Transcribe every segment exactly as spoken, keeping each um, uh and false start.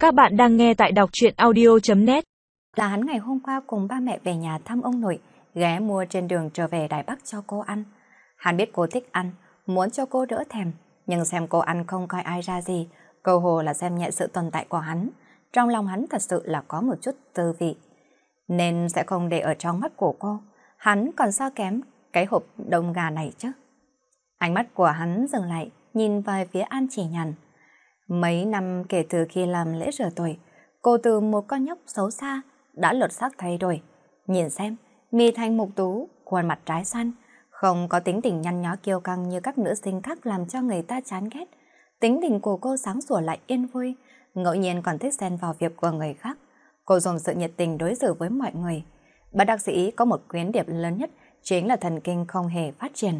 Các bạn đang nghe tại đọc truyện audio chấm net. Là hắn ngày hôm qua cùng ba mẹ về nhà thăm ông nội, ghé mua trên đường trở về Đài Bắc cho cô ăn. Hắn biết cô thích ăn, muốn cho cô đỡ thèm, nhưng xem cô ăn không coi ai ra gì, câu hồ là xem nhẹ sự tồn tại của hắn. Trong lòng hắn thật sự là có một chút tư vị, nên sẽ không để ở trong mắt của cô. Hắn còn sao kém cái hộp đông gà này chứ. Ánh mắt của hắn dừng lại, nhìn về phía An Chỉ Nhàn. Mấy năm kể từ khi làm lễ rửa tuổi, cô từ một con nhóc xấu xa đã lột xác thay đổi. Nhìn xem, mi thanh mục tú, khuôn mặt trái xoan, không có tính tình nhăn nhó kiêu căng như các nữ sinh khác làm cho người ta chán ghét. Tính tình của cô sáng sủa lại yên vui, ngẫu nhiên còn thích xen vào việc của người khác. Cô dùng sự nhiệt tình đối xử với mọi người. Bác bác sĩ có một khuyết điểm lớn nhất, chính là thần kinh không hề phát triển.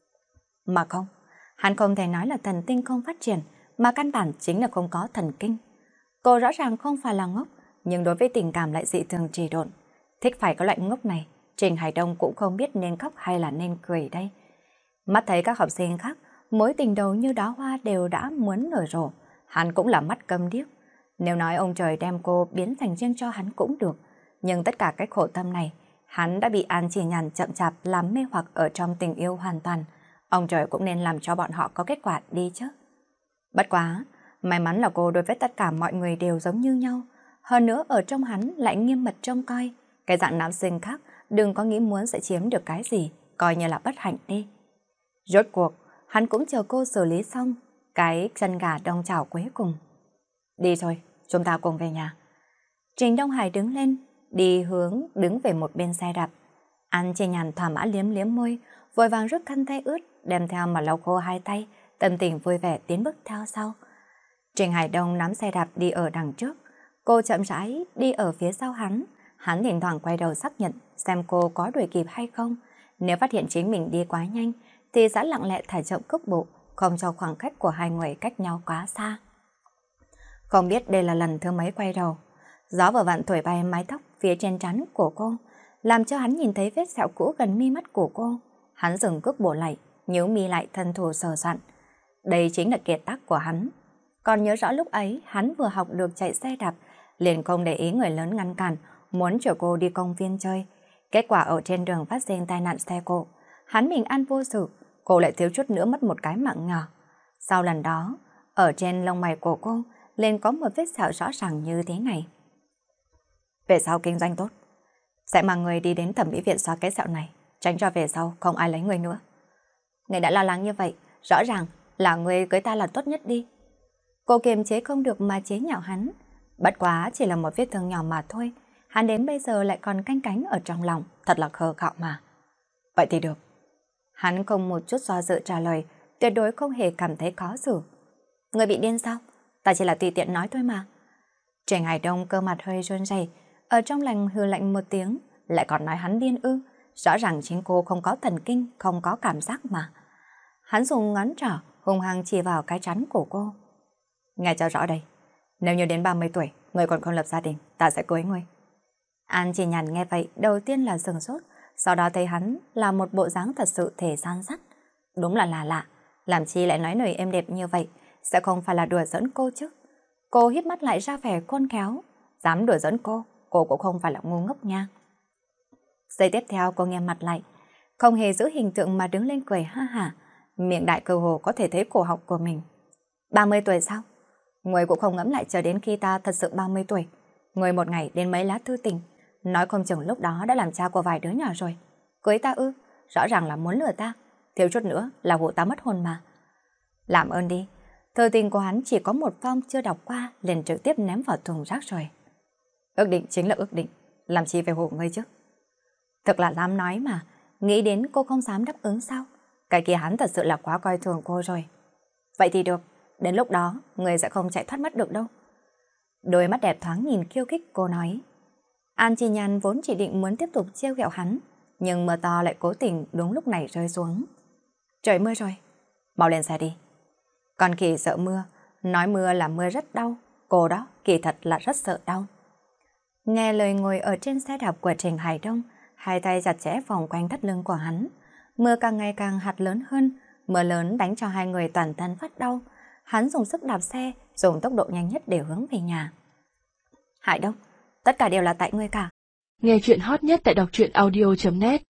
Mà không, hắn không thể nói là thần kinh không phát triển, mà căn bản chính là không có thần kinh. Cô rõ ràng không phải là ngốc, nhưng đối với tình cảm lại dị thường trì độn. Thích phải có loại ngốc này, Trình Hải Đông cũng không biết nên khóc hay là nên cười đây. Mắt thấy các học sinh khác, mối tình đầu như đóa hoa đều đã muốn nở rộ, hắn cũng là mắt câm điếc. Nếu nói ông trời đem cô biến thành riêng cho hắn cũng được, nhưng tất cả cái khổ tâm này, hắn đã bị An Chỉ Nhàn chậm chạp làm mê hoặc ở trong tình yêu hoàn toàn. Ông trời cũng nên làm cho bọn họ có kết quả đi chứ. Bất quá, may mắn là cô đối với tất cả mọi người đều giống như nhau. Hơn nữa ở trong hắn lại nghiêm mật trông coi. Cái dạng nam sinh khác đừng có nghĩ muốn sẽ chiếm được cái gì, coi như là bất hạnh đi. Rốt cuộc, hắn cũng chờ cô xử lý xong cái chân gà đông chảo cuối cùng. Đi thôi, chúng ta cùng về nhà. Trình Đông Hải đứng lên, đi hướng đứng về một bên xe đạp. An Chỉ Nhàn thỏa mãn liếm liếm môi, vội vàng rút khăn tay ướt, đem theo mà lau khô hai tay, tâm tình vui vẻ tiến bước theo sau. Trình Hải Đông nắm xe đạp đi ở đằng trước, cô chậm rãi đi ở phía sau hắn. Hắn thỉnh thoảng quay đầu xác nhận xem cô có đuổi kịp hay không. Nếu phát hiện chính mình đi quá nhanh, thì sẽ lặng lẽ thả chậm cước bộ, không cho khoảng cách của hai người cách nhau quá xa. Không biết đây là lần thứ mấy quay đầu, gió vừa vặn thổi bay mái tóc phía trên trán của cô, làm cho hắn nhìn thấy vết sẹo cũ gần mi mắt của cô. Hắn dừng cước bộ lại, nhíu mi lại thân thủ sờ soạn. Đây chính là kiệt tác của hắn. Còn nhớ rõ lúc ấy hắn vừa học được chạy xe đạp, liền không để ý người lớn ngăn cản, muốn chở cô đi công viên chơi. Kết quả ở trên đường phát sinh tai nạn xe cộ, hắn bình an vô sự, cô lại thiếu chút nữa mất một cái mạng nhỏ. Sau lần đó, ở trên lông mày của cô liền có một vết sẹo rõ ràng như thế này. Về sau kinh doanh tốt, sẽ mang người đi đến thẩm mỹ viện xóa cái sẹo này, tránh cho về sau không ai lấy người nữa. Người đã lo lắng như vậy, rõ ràng là người cưới ta là tốt nhất đi. Cô kiềm chế không được mà chế nhạo hắn. Bất quá chỉ là một vết thương nhỏ mà thôi, hắn đến bây giờ lại còn canh cánh ở trong lòng, thật là khờ khạo mà. Vậy thì được. Hắn không một chút do dự trả lời, tuyệt đối không hề cảm thấy khó xử. Người bị điên sao? Ta chỉ là tùy tiện nói thôi mà. Trình Hải Đông cơ mặt hơi run rẩy, ở trong lòng hừ lạnh một tiếng, lại còn nói hắn điên ư? Rõ ràng chính cô không có thần kinh, không có cảm giác mà. Hắn dùng ngón trỏ hung hăng chỉ vào cái trán của cô. Nghe cho rõ đây, nếu như đến ba mươi tuổi, người còn không lập gia đình, ta sẽ cưới ngươi. An Chỉ Nhàn nghe vậy, đầu tiên là sừng sốt, sau đó thấy hắn là một bộ dáng thật sự thể san sắt. Đúng là lạ lạ, làm chi lại nói lời êm đẹp như vậy, sẽ không phải là đùa giỡn cô chứ. Cô híp mắt lại ra vẻ khôn khéo, dám đùa giỡn cô, cô cũng không phải là ngu ngốc nha. Giây tiếp theo cô nghe mặt lại, không hề giữ hình tượng mà đứng lên cười ha hả, miệng đại cơ hồ có thể thấy cổ họng của mình. ba mươi tuổi sao? Người cũng không ngẫm lại chờ đến khi ta thật sự ba mươi tuổi. Người một ngày đến mấy lá thư tình, nói không chừng lúc đó đã làm cha của vài đứa nhỏ rồi. Cưới ta ư? Rõ ràng là muốn lừa ta, thiếu chút nữa là vụ ta mất hồn mà. Làm ơn đi, thư tình của hắn chỉ có một phong chưa đọc qua, liền trực tiếp ném vào thùng rác rồi. Ước định chính là ước định, làm chi phải hộ ngươi chứ? Thật là dám nói mà, nghĩ đến cô không dám đáp ứng sao? Cái kia hắn thật sự là quá coi thường cô rồi. Vậy thì được, đến lúc đó người sẽ không chạy thoát mất được đâu. Đôi mắt đẹp thoáng nhìn khiêu khích, cô nói. An Chỉ Nhàn vốn chỉ định muốn tiếp tục trêu ghẹo hắn, nhưng mưa to lại cố tình đúng lúc này rơi xuống. Trời mưa rồi, mau lên xe đi. Con khỉ sợ mưa, nói mưa là mưa rất đau, cô đó kỳ thật là rất sợ đau. Nghe lời ngồi ở trên xe đạp của Trình Hải Đông, hai tay chặt chẽ vòng quanh thắt lưng của hắn. Mưa càng ngày càng hạt lớn hơn, mưa lớn đánh cho hai người toàn thân phát đau. Hắn dùng sức đạp xe, dùng tốc độ nhanh nhất để hướng về nhà. hại đâu. Tất cả đều là tại ngươi cả. Nghe chuyện hot nhất tại đọc truyện audio chấm net.